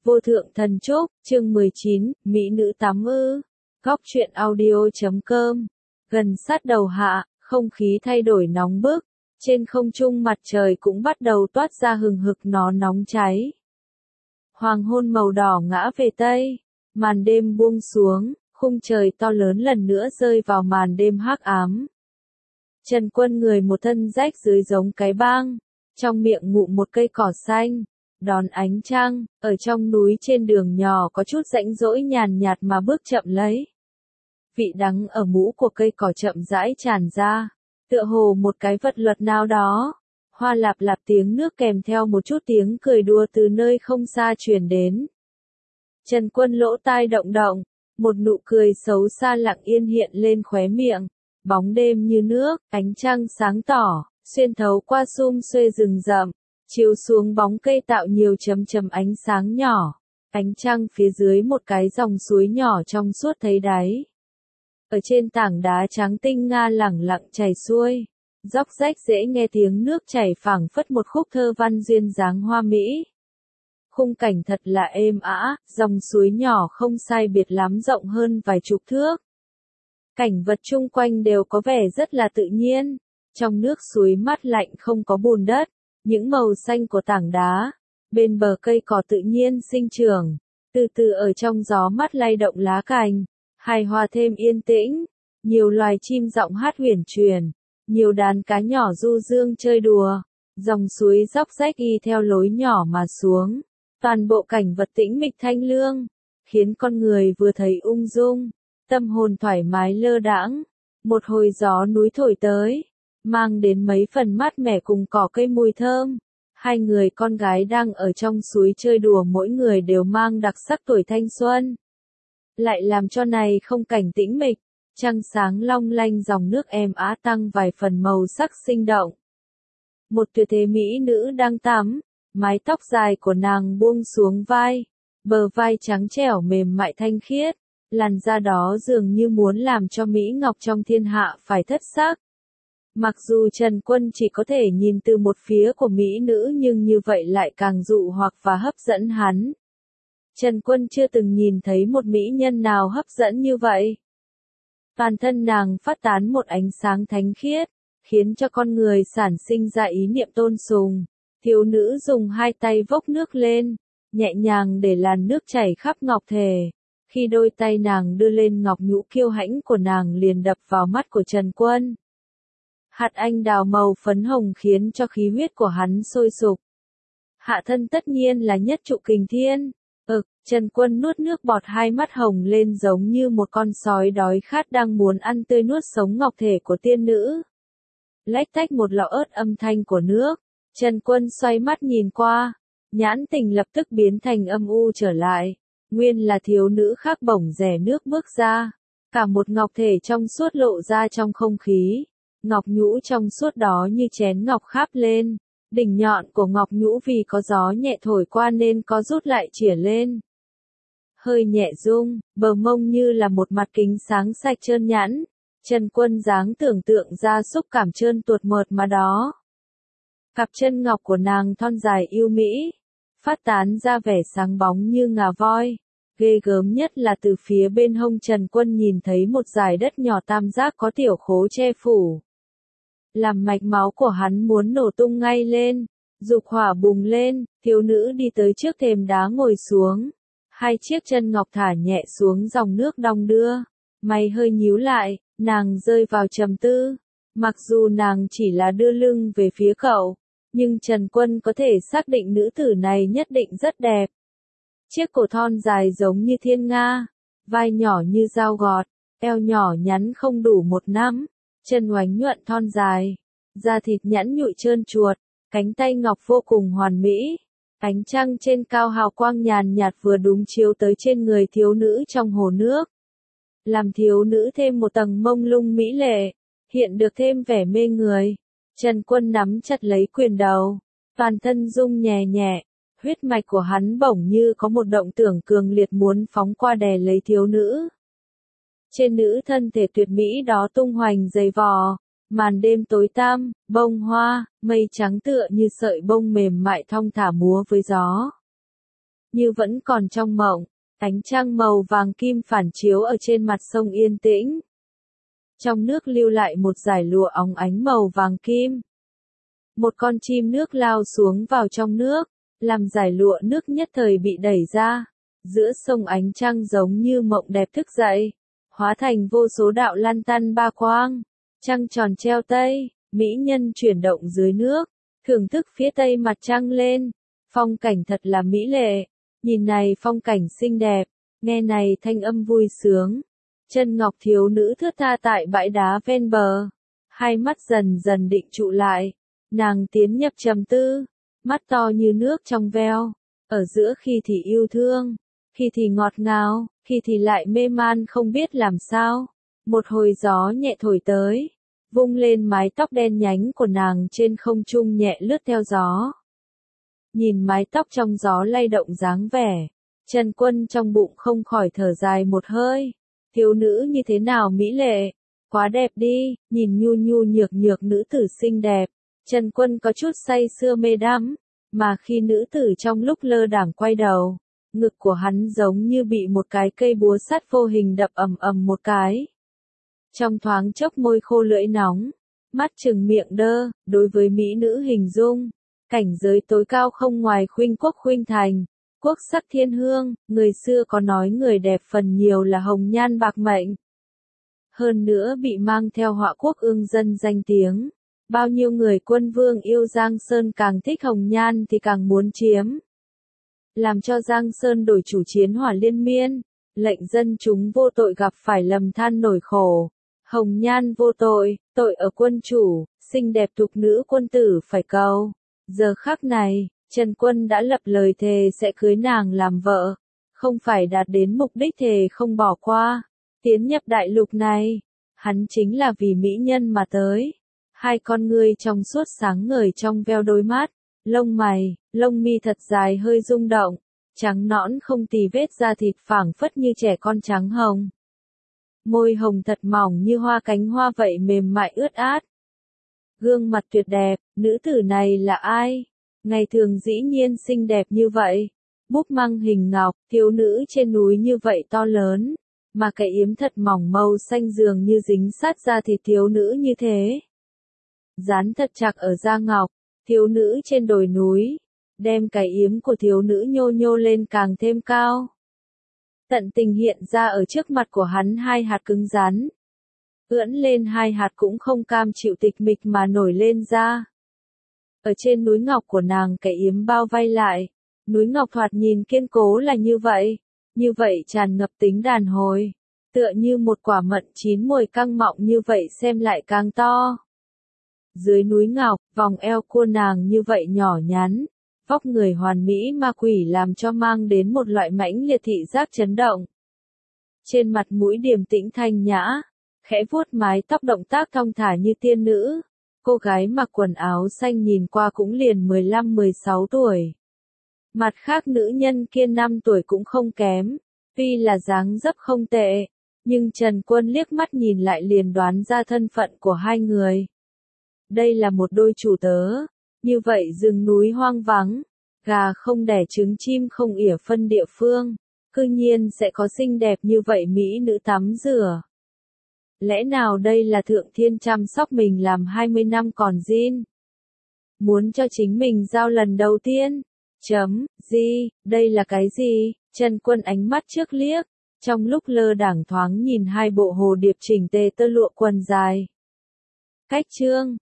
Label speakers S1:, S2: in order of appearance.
S1: Vô thượng thần trúc, chương 19, Mỹ nữ tắm ư. Góc truyện audio.com. Gần sát đầu hạ, không khí thay đổi nóng bức. Trên không trung mặt trời cũng bắt đầu toát ra hừng hực nó nóng cháy. Hoàng hôn màu đỏ ngã về tây. Màn đêm buông xuống, khung trời to lớn lần nữa rơi vào màn đêm hắc ám. Trần Quân người một thân rách dưới giống cái bang. Trong miệng ngụm một cây cỏ xanh. Đón ánh trăng, ở trong núi trên đường nhỏ có chút rãnh rỗi nhàn nhạt mà bước chậm lấy. Vị đắng ở mũ của cây cỏ chậm rãi tràn ra, tựa hồ một cái vật luật nào đó. Hoa lạp lạp tiếng nước kèm theo một chút tiếng cười đùa từ nơi không xa truyền đến. Trần Quân lỗ tai động động, một nụ cười xấu xa lặng yên hiện lên khóe miệng. Bóng đêm như nước, ánh trăng sáng tỏ, xuyên thấu qua sum xuê rừng rậm. Chiếu xuống bóng cây tạo nhiều chấm chấm ánh sáng nhỏ, ánh trăng phía dưới một cái dòng suối nhỏ trong suốt thấy đáy. Ở trên tảng đá trắng tinh nga lẳng lặng chảy xuôi, róc rách dễ nghe tiếng nước chảy phảng phất một khúc thơ văn duyên dáng hoa mỹ. Khung cảnh thật là êm ả, dòng suối nhỏ không sai biệt lắm rộng hơn vài chục thước. Cảnh vật chung quanh đều có vẻ rất là tự nhiên, trong nước suối mát lạnh không có bùn đất. Những màu xanh của tảng đá, bên bờ cây cỏ tự nhiên sinh trưởng, từ từ ở trong gió mát lay động lá cành, hài hòa thêm yên tĩnh, nhiều loài chim giọng hát huyền truyền, nhiều đàn cá nhỏ du dương chơi đùa, dòng suối róc rách y theo lối nhỏ mà xuống, toàn bộ cảnh vật tĩnh mịch thanh lương, khiến con người vừa thấy ung dung, tâm hồn thoải mái lơ đãng, một hồi gió núi thổi tới. Mang đến mấy phần mát mẻ cùng cỏ cây mùi thơm. Hai người con gái đang ở trong suối chơi đùa mỗi người đều mang đặc sắc tuổi thanh xuân. Lại làm cho này không cảnh tĩnh mịch, trăng sáng long lanh dòng nước êm ả tăng vài phần màu sắc sinh động. Một tuyệt thế mỹ nữ đang tắm, mái tóc dài của nàng buông xuống vai, bờ vai trắng trẻo mềm mại thanh khiết, làn da đó dường như muốn làm cho Mỹ Ngọc trong thiên hạ phải thất sắc. Mặc dù Trần Quân chỉ có thể nhìn từ một phía của mỹ nữ nhưng như vậy lại càng dụ hoặc và hấp dẫn hắn. Trần Quân chưa từng nhìn thấy một mỹ nhân nào hấp dẫn như vậy. Toàn thân nàng phát tán một ánh sáng thánh khiết, khiến cho con người sản sinh ra ý niệm tôn sùng. Thiếu nữ dùng hai tay vốc nước lên, nhẹ nhàng để làn nước chảy khắp ngọc thể. Khi đôi tay nàng đưa lên ngọc nhũ kiêu hãnh của nàng liền đập vào mắt của Trần Quân. Hạt anh đào màu phấn hồng khiến cho khí huyết của hắn sôi sục. Hạ thân tất nhiên là nhất trụ kình thiên. Trần Quân nuốt nước bọt hai mắt hồng lên giống như một con sói đói khát đang muốn ăn tươi nuốt sống ngọc thể của tiên nữ. Lách tách một lọ ớt âm thanh của nước. Trần Quân xoay mắt nhìn qua. Nhãn tình lập tức biến thành âm u trở lại. Nguyên là thiếu nữ khác bổng rẻ nước bước ra. Cả một ngọc thể trong suốt lộ ra trong không khí. Ngọc nhũ trong suốt đó như chén ngọc kháp lên, đỉnh nhọn của ngọc nhũ vì có gió nhẹ thổi qua nên có rút lại chỉa lên. Hơi nhẹ rung, bờ mông như là một mặt kính sáng sạch trơn nhẵn, Trần Quân dáng tưởng tượng ra xúc cảm trơn tuột mượt mà đó. Cặp chân ngọc của nàng thon dài yêu mỹ, phát tán ra vẻ sáng bóng như ngà voi. Ghê gớm nhất là từ phía bên hông Trần Quân nhìn thấy một dải đất nhỏ tam giác có tiểu khố che phủ. Làm mạch máu của hắn muốn nổ tung ngay lên, dục hỏa bùng lên, thiếu nữ đi tới trước thềm đá ngồi xuống. Hai chiếc chân ngọc thả nhẹ xuống dòng nước đong đưa, mày hơi nhíu lại, nàng rơi vào trầm tư. Mặc dù nàng chỉ là đưa lưng về phía cậu, nhưng Trần Quân có thể xác định nữ tử này nhất định rất đẹp. Chiếc cổ thon dài giống như thiên nga, vai nhỏ như dao gọt, eo nhỏ nhắn không đủ một nắm. Chân oánh nhuận thon dài, da thịt nhẵn nhụi trơn truột, cánh tay ngọc vô cùng hoàn mỹ. Ánh trăng trên cao hào quang nhàn nhạt vừa đúng chiếu tới trên người thiếu nữ trong hồ nước. Làm thiếu nữ thêm một tầng mông lung mỹ lệ, hiện được thêm vẻ mê người. Trần Quân nắm chặt lấy quyền đầu, toàn thân rung nhẹ nhẹ, huyết mạch của hắn bỗng như có một động tưởng cường liệt muốn phóng qua đè lấy thiếu nữ. Trên nữ thân thể tuyệt mỹ đó tung hoành dày vò, màn đêm tối tăm, bông hoa, mây trắng tựa như sợi bông mềm mại thong thả múa với gió. như vẫn còn trong mộng. Ánh trăng màu vàng kim phản chiếu ở trên mặt sông yên tĩnh. Trong nước lưu lại một dải lụa óng ánh màu vàng kim. Một con chim nước lao xuống vào trong nước, làm dải lụa nước nhất thời bị đẩy ra. Giữa sông ánh trăng giống như mộng đẹp thức dậy, hóa thành vô số đạo lăn tăn ba quang. Trăng tròn treo tây, mỹ nhân chuyển động dưới nước, thưởng thức phía tây mặt trăng lên. Phong cảnh thật là mỹ lệ, nhìn này phong cảnh xinh đẹp, nghe này thanh âm vui sướng. Chân ngọc thiếu nữ thướt tha tại bãi đá ven bờ, hai mắt dần dần định trụ lại, nàng tiến nhập trầm tư, mắt to như nước trong veo, ở giữa khi thì yêu thương, khi thì ngọt ngào, khi thì lại mê man không biết làm sao. Một hồi gió nhẹ thổi tới, vung lên mái tóc đen nhánh của nàng trên không trung nhẹ lướt theo gió. Nhìn mái tóc trong gió lay động dáng vẻ, Trần Quân trong bụng không khỏi thở dài một hơi. Thiếu nữ như thế nào mỹ lệ, quá đẹp đi, nhìn nhu nhu nhược nhược nữ tử xinh đẹp. Trần Quân có chút say sưa mê đắm, mà khi nữ tử trong lúc lơ đãng quay đầu, ngực của hắn giống như bị một cái cây búa sắt vô hình đập ầm ầm một cái. Trong thoáng chốc môi khô lưỡi nóng, mắt trừng miệng đơ, đối với mỹ nữ hình dung, cảnh giới tối cao không ngoài khuynh quốc khuynh thành, quốc sắc thiên hương, người xưa có nói người đẹp phần nhiều là hồng nhan bạc mệnh. Hơn nữa bị mang theo họa quốc ương dân danh tiếng, bao nhiêu người quân vương yêu Giang Sơn càng thích hồng nhan thì càng muốn chiếm. Làm cho Giang Sơn đổi chủ chiến hỏa liên miên, lệnh dân chúng vô tội gặp phải lầm than nổi khổ. Hồng nhan vô tội, tội ở quân chủ, xinh đẹp thục nữ quân tử phải cầu. Giờ khắc này, Trần Quân đã lập lời thề sẽ cưới nàng làm vợ, không phải đạt đến mục đích thề không bỏ qua. Tiến nhập đại lục này, hắn chính là vì mỹ nhân mà tới. Hai con ngươi trong suốt sáng ngời trong veo đôi mắt, lông mày, lông mi thật dài hơi rung động, trắng nõn không tì vết da thịt phảng phất như trẻ con trắng hồng. Môi hồng thật mỏng như hoa cánh hoa vậy mềm mại ướt át. Gương mặt tuyệt đẹp, nữ tử này là ai? Ngày thường dĩ nhiên xinh đẹp như vậy, búp măng hình ngọc, thiếu nữ trên núi như vậy to lớn, mà cái yếm thật mỏng màu xanh dường như dính sát da thịt thiếu nữ như thế. Dán thật chặt ở da ngọc, thiếu nữ trên đồi núi, đem cái yếm của thiếu nữ nhô nhô lên càng thêm cao. Tận tình hiện ra ở trước mặt của hắn hai hạt cứng rắn. Ưỡn lên hai hạt cũng không cam chịu tịch mịch mà nổi lên ra. Ở trên núi ngọc của nàng cái yếm bao vây lại, núi ngọc thoạt nhìn kiên cố là như vậy tràn ngập tính đàn hồi, tựa như một quả mận chín mùi căng mọng như vậy xem lại càng to. Dưới núi ngọc, vòng eo của nàng như vậy nhỏ nhắn, vóc người hoàn mỹ ma quỷ làm cho mang đến một loại mãnh liệt thị giác chấn động. Trên mặt mũi điềm tĩnh thanh nhã, khẽ vuốt mái tóc động tác thong thả như tiên nữ. Cô gái mặc quần áo xanh nhìn qua cũng liền 15-16 tuổi. Mặt khác nữ nhân kia 5 tuổi cũng không kém, tuy là dáng dấp không tệ, nhưng Trần Quân liếc mắt nhìn lại liền đoán ra thân phận của hai người. Đây là một đôi chủ tớ, như vậy rừng núi hoang vắng, gà không đẻ trứng chim không ỉa phân địa phương, cư nhiên sẽ có xinh đẹp như vậy mỹ nữ tắm rửa. Lẽ nào đây là thượng thiên chăm sóc mình làm 20 năm còn zin? Muốn cho chính mình giao lần đầu tiên? Đây là cái gì? Trần Quân ánh mắt trước liếc, trong lúc lơ đãng thoáng nhìn hai bộ hồ điệp chỉnh tề tơ lụa quần dài. Cách chương